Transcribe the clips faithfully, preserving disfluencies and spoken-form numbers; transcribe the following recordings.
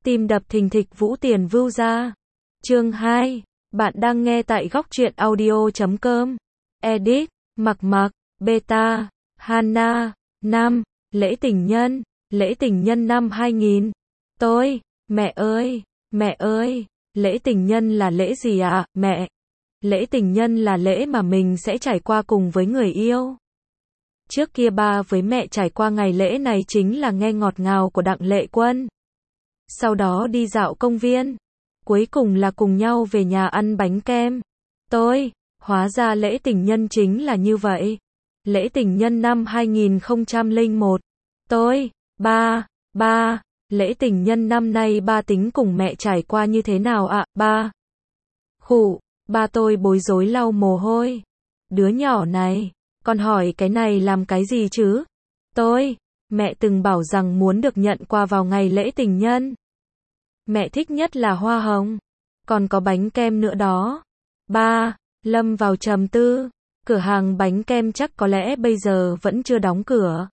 Tim đập thình thịch Vũ Tiền Vưu ra. Chương hai. Bạn đang nghe tại góc truyện audio chấm com. Edit, Mặc Mặc, Beta, Hana. Năm. Lễ tình nhân. Lễ tình nhân năm hai nghìn. Tôi, mẹ ơi, mẹ ơi, lễ tình nhân là lễ gì ạ, à, mẹ? Lễ tình nhân là lễ mà mình sẽ trải qua cùng với người yêu. Trước kia ba với mẹ trải qua ngày lễ này chính là nghe ngọt ngào của Đặng Lệ Quân. Sau đó đi dạo công viên. Cuối cùng là cùng nhau về nhà ăn bánh kem. Tôi, hóa ra lễ tình nhân chính là như vậy. Lễ tình nhân năm hai nghìn không trăm lẻ một. Tôi, ba, ba, lễ tình nhân năm nay ba tính cùng mẹ trải qua như thế nào ạ, à, ba? Khụ, ba tôi bối rối lau mồ hôi. Đứa nhỏ này, con hỏi cái này làm cái gì chứ? Tôi, mẹ từng bảo rằng muốn được nhận quà vào ngày lễ tình nhân. Mẹ thích nhất là hoa hồng, còn có bánh kem nữa đó. Ba, lâm vào trầm tư, cửa hàng bánh kem chắc có lẽ bây giờ vẫn chưa đóng cửa.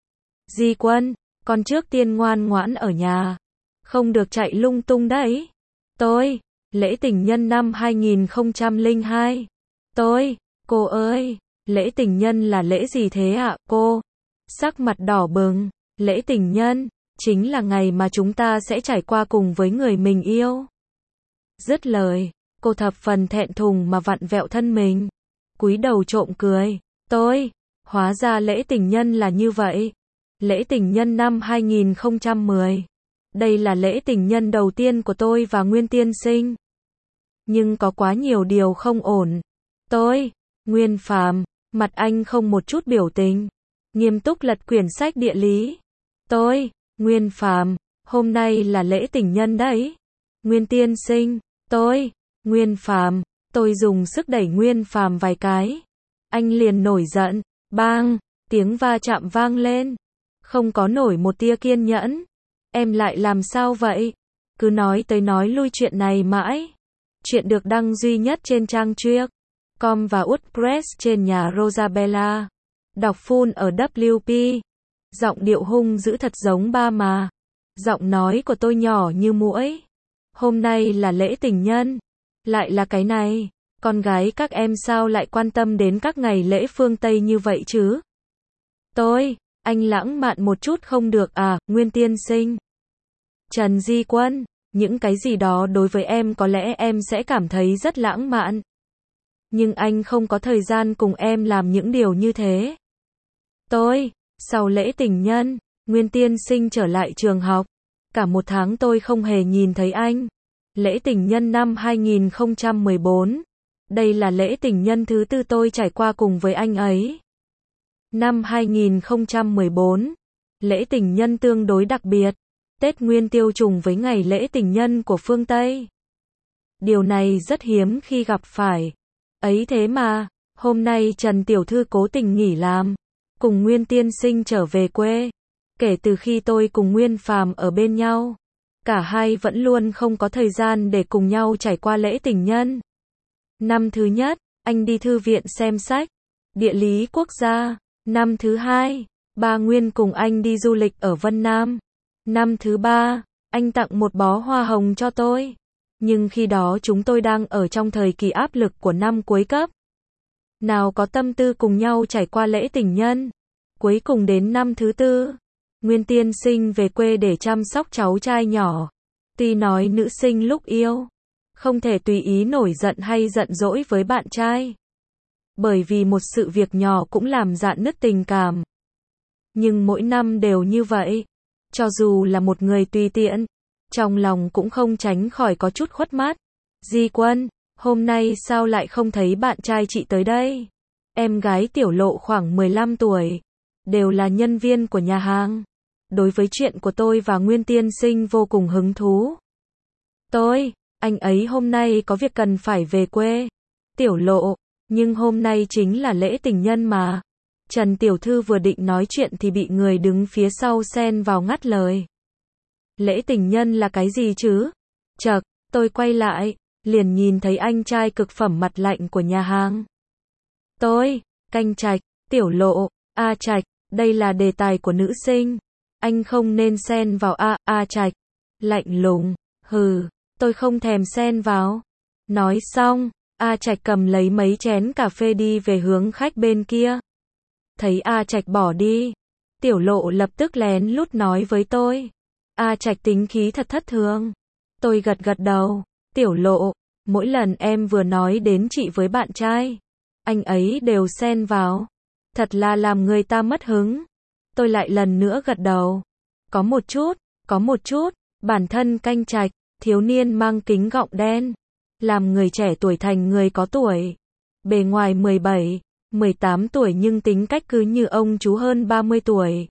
Di Quân, con trước tiên ngoan ngoãn ở nhà, không được chạy lung tung đấy. Tôi, lễ tình nhân năm hai nghìn không trăm lẻ hai. Tôi, cô ơi, lễ tình nhân là lễ gì thế ạ, à, cô? Sắc mặt đỏ bừng, lễ tình nhân chính là ngày mà chúng ta sẽ trải qua cùng với người mình yêu. Dứt lời, cô thập phần thẹn thùng mà vặn vẹo thân mình, cúi đầu trộm cười. Tôi, hóa ra lễ tình nhân là như vậy. Lễ tình nhân năm hai nghìn không trăm mười. Đây là lễ tình nhân đầu tiên của tôi và Nguyên tiên sinh. Nhưng có quá nhiều điều không ổn. Tôi, Nguyên Phàm, mặt anh không một chút biểu tình, nghiêm túc lật quyển sách địa lý. Tôi, Nguyên Phàm, hôm nay là lễ tình nhân đấy. Nguyên tiên sinh, tôi, Nguyên Phàm, tôi dùng sức đẩy Nguyên Phàm vài cái. Anh liền nổi giận, bang, tiếng va chạm vang lên. Không có nổi một tia kiên nhẫn. Em lại làm sao vậy? Cứ nói tới nói lui chuyện này mãi. Chuyện được đăng duy nhất trên trang truyện chấm com và WordPress trên nhà Rosabella. Đọc full ở W P. Giọng điệu hung dữ thật giống ba mà. Giọng nói của tôi nhỏ như muỗi. Hôm nay là lễ tình nhân. Lại là cái này. Con gái các em sao lại quan tâm đến các ngày lễ phương Tây như vậy chứ? Tôi, anh lãng mạn một chút không được à, Nguyên tiên sinh? Trần Di Quân, những cái gì đó đối với em có lẽ em sẽ cảm thấy rất lãng mạn. Nhưng anh không có thời gian cùng em làm những điều như thế. Tôi, sau lễ tình nhân, Nguyên tiên sinh trở lại trường học. Cả một tháng tôi không hề nhìn thấy anh. Lễ tình nhân năm hai nghìn không trăm mười bốn. Đây là lễ tình nhân thứ tư tôi trải qua cùng với anh ấy. Năm hai nghìn không trăm mười bốn, lễ tình nhân tương đối đặc biệt. Tết Nguyên Tiêu trùng với ngày lễ tình nhân của phương Tây. Điều này rất hiếm khi gặp phải. Ấy thế mà, hôm nay Trần Tiểu Thư cố tình nghỉ làm, cùng Nguyên tiên sinh trở về quê. Kể từ khi tôi cùng Nguyên Phàm ở bên nhau, cả hai vẫn luôn không có thời gian để cùng nhau trải qua lễ tình nhân. Năm thứ nhất, anh đi thư viện xem sách, địa lý quốc gia. Năm thứ hai, ba Nguyên cùng anh đi du lịch ở Vân Nam. Năm thứ ba, anh tặng một bó hoa hồng cho tôi. Nhưng khi đó chúng tôi đang ở trong thời kỳ áp lực của năm cuối cấp. Nào có tâm tư cùng nhau trải qua lễ tình nhân. Cuối cùng đến năm thứ tư, Nguyên tiên sinh về quê để chăm sóc cháu trai nhỏ. Tuy nói nữ sinh lúc yêu, không thể tùy ý nổi giận hay giận dỗi với bạn trai. Bởi vì một sự việc nhỏ cũng làm rạn nứt tình cảm. Nhưng mỗi năm đều như vậy. Cho dù là một người tùy tiện, trong lòng cũng không tránh khỏi có chút khuất mát. Di Quân, hôm nay sao lại không thấy bạn trai chị tới đây? Em gái Tiểu Lộ khoảng mười lăm tuổi. Đều là nhân viên của nhà hàng. Đối với chuyện của tôi và Nguyên tiên sinh vô cùng hứng thú. Tôi, anh ấy hôm nay có việc cần phải về quê. Tiểu Lộ, nhưng hôm nay chính là lễ tình nhân mà. Trần Tiểu Thư vừa định nói chuyện thì bị người đứng phía sau xen vào ngắt lời. Lễ tình nhân là cái gì chứ? Chậc, tôi quay lại, liền nhìn thấy anh trai cực phẩm mặt lạnh của nhà hàng. Tôi, Canh Trạch, Tiểu Lộ, A Trạch, đây là đề tài của nữ sinh. Anh không nên xen vào A, A Trạch. Lạnh lùng, hừ, tôi không thèm xen vào. Nói xong, A Trạch cầm lấy mấy chén cà phê đi về hướng khách bên kia. Thấy A Trạch bỏ đi, Tiểu Lộ lập tức lén lút nói với tôi. A Trạch tính khí thật thất thường. Tôi gật gật đầu. Tiểu Lộ, mỗi lần em vừa nói đến chị với bạn trai, anh ấy đều xen vào. Thật là làm người ta mất hứng. Tôi lại lần nữa gật đầu. Có một chút, có một chút, bản thân Canh Trạch, thiếu niên mang kính gọng đen, làm người trẻ tuổi thành người có tuổi. Bề ngoài mười bảy, mười tám tuổi nhưng tính cách cứ như ông chú hơn ba mươi tuổi.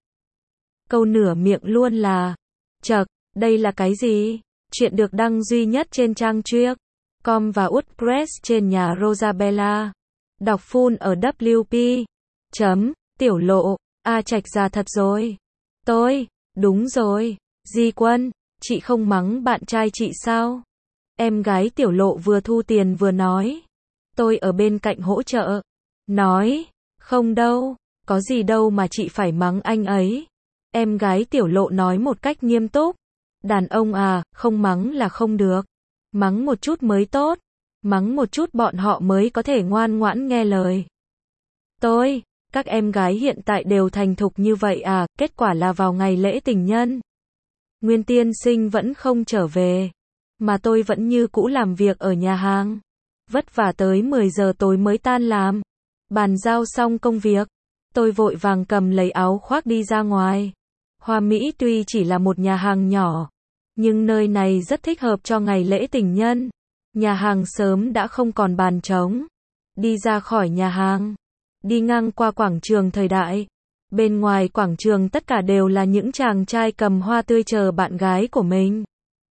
Câu nửa miệng luôn là, chậc, đây là cái gì? Chuyện được đăng duy nhất trên trang truyện chấm com và WordPress trên nhà Rosabella. Đọc full ở W P. Chấm, Tiểu Lộ, A Trạch già thật rồi. Tôi, đúng rồi, Di Quân, chị không mắng bạn trai chị sao? Em gái Tiểu Lộ vừa thu tiền vừa nói. Tôi ở bên cạnh hỗ trợ. Nói, không đâu, có gì đâu mà chị phải mắng anh ấy. Em gái Tiểu Lộ nói một cách nghiêm túc. Đàn ông à, không mắng là không được. Mắng một chút mới tốt. Mắng một chút bọn họ mới có thể ngoan ngoãn nghe lời. Tôi, các em gái hiện tại đều thành thục như vậy à, kết quả là vào ngày lễ tình nhân. Nguyên tiên sinh vẫn không trở về. Mà tôi vẫn như cũ làm việc ở nhà hàng. Vất vả tới mười giờ tối mới tan làm. Bàn giao xong công việc. Tôi vội vàng cầm lấy áo khoác đi ra ngoài. Hoa Mỹ tuy chỉ là một nhà hàng nhỏ, nhưng nơi này rất thích hợp cho ngày lễ tình nhân. Nhà hàng sớm đã không còn bàn trống. Đi ra khỏi nhà hàng, đi ngang qua quảng trường thời đại. Bên ngoài quảng trường tất cả đều là những chàng trai cầm hoa tươi chờ bạn gái của mình.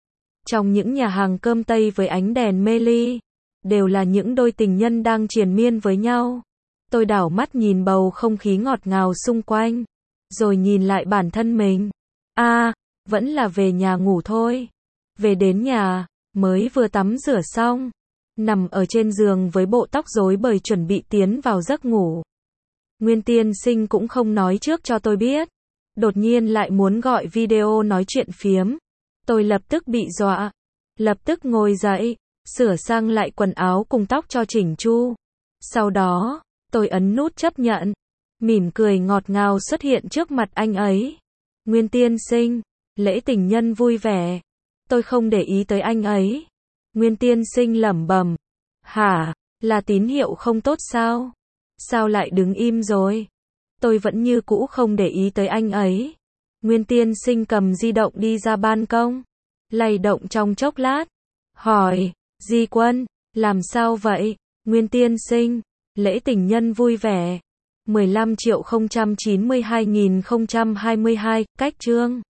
Trong những nhà hàng cơm Tây với ánh đèn mê ly, đều là những đôi tình nhân đang triền miên với nhau. Tôi đảo mắt nhìn bầu không khí ngọt ngào xung quanh, rồi nhìn lại bản thân mình. A, à, vẫn là về nhà ngủ thôi. Về đến nhà, mới vừa tắm rửa xong, nằm ở trên giường với bộ tóc rối bời chuẩn bị tiến vào giấc ngủ. Nguyên tiên sinh cũng không nói trước cho tôi biết. Đột nhiên lại muốn gọi video nói chuyện phiếm. Tôi lập tức bị dọa. Lập tức ngồi dậy, sửa sang lại quần áo cùng tóc cho chỉnh chu. Sau đó, tôi ấn nút chấp nhận. Mỉm cười ngọt ngào xuất hiện trước mặt anh ấy. Nguyên tiên sinh, lễ tình nhân vui vẻ. Tôi không để ý tới anh ấy. Nguyên tiên sinh lẩm bẩm. Hả, là tín hiệu không tốt sao? Sao lại đứng im rồi? Tôi vẫn như cũ không để ý tới anh ấy. Nguyên tiên sinh cầm di động đi ra ban công. Lay động trong chốc lát. Hỏi, Di Quân, làm sao vậy? Nguyên tiên sinh, lễ tình nhân vui vẻ. mười lăm triệu không trăm chín mươi hai nghìn không trăm hai mươi hai, cách chương.